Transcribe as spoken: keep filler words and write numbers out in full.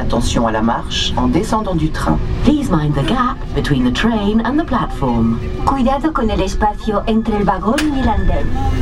Attention à la marche en descendant du train. Please mind the gap between the train and the platform. Cuidado con el espacio entre el vagón y el andén.